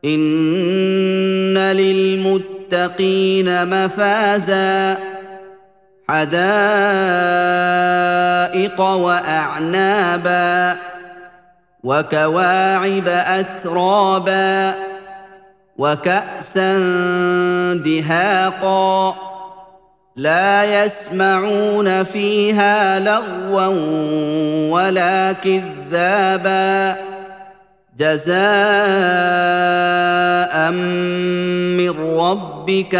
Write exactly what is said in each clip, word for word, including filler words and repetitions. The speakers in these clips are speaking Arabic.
إن للمتقين مفازا حدائق وأعنابا وكواعب أترابا وكأسا دهاقا لا يسمعون فيها لغوا ولا كذابا جزاء من ربك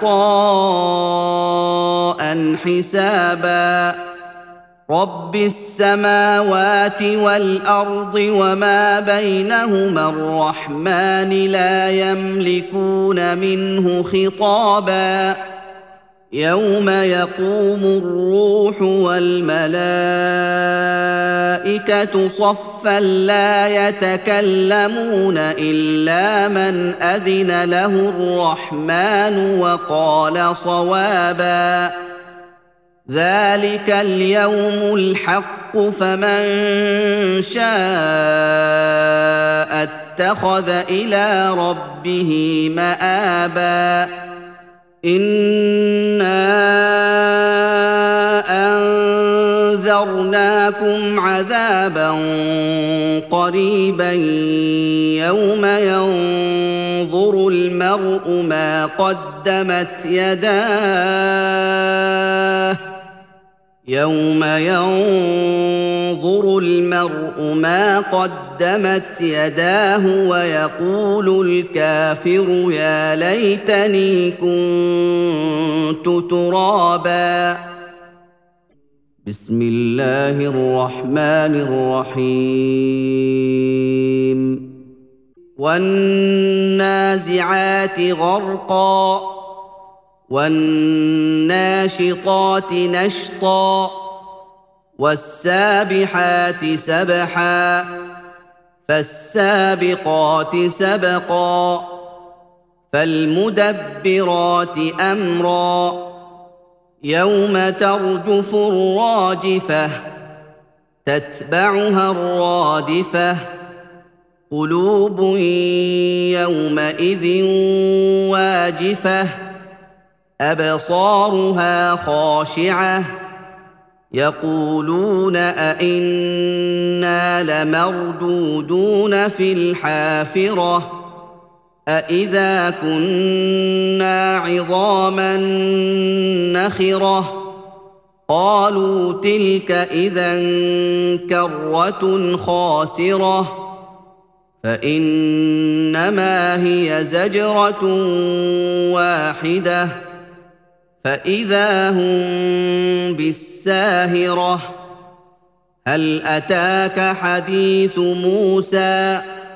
عطاء حسابا رب السماوات والأرض وما بينهما الرحمن لا يملكون منه خطابا يوم يقوم الروح والملائكة صفا لا يتكلمون إلا من أذن له الرحمن وقال صوابا ذلك اليوم الحق فمن شاء اتخذ إلى ربه مآبا إنا أنذرناكم عذابا قريبا يوم ينظر المرء ما قدمت يداه يوم ينظر المرء ما قدمت يداه ويقول الكافر يا ليتني كنت ترابا بسم الله الرحمن الرحيم والنازعات غرقا والناشطات نشطا والسابحات سبحا فالسابقات سبقا فالمدبرات أمرا يوم ترجف الراجفة تتبعها الرادفة قلوب يومئذ واجفة أبصارها خاشعة يقولون أئنا لمردودون في الحافرة أئذا كنا عظاما نخرة قالوا تلك إذا كرة خاسرة فإنما هي زجرة واحدة فإذا هم بالساهرة هل أتاك حديث موسى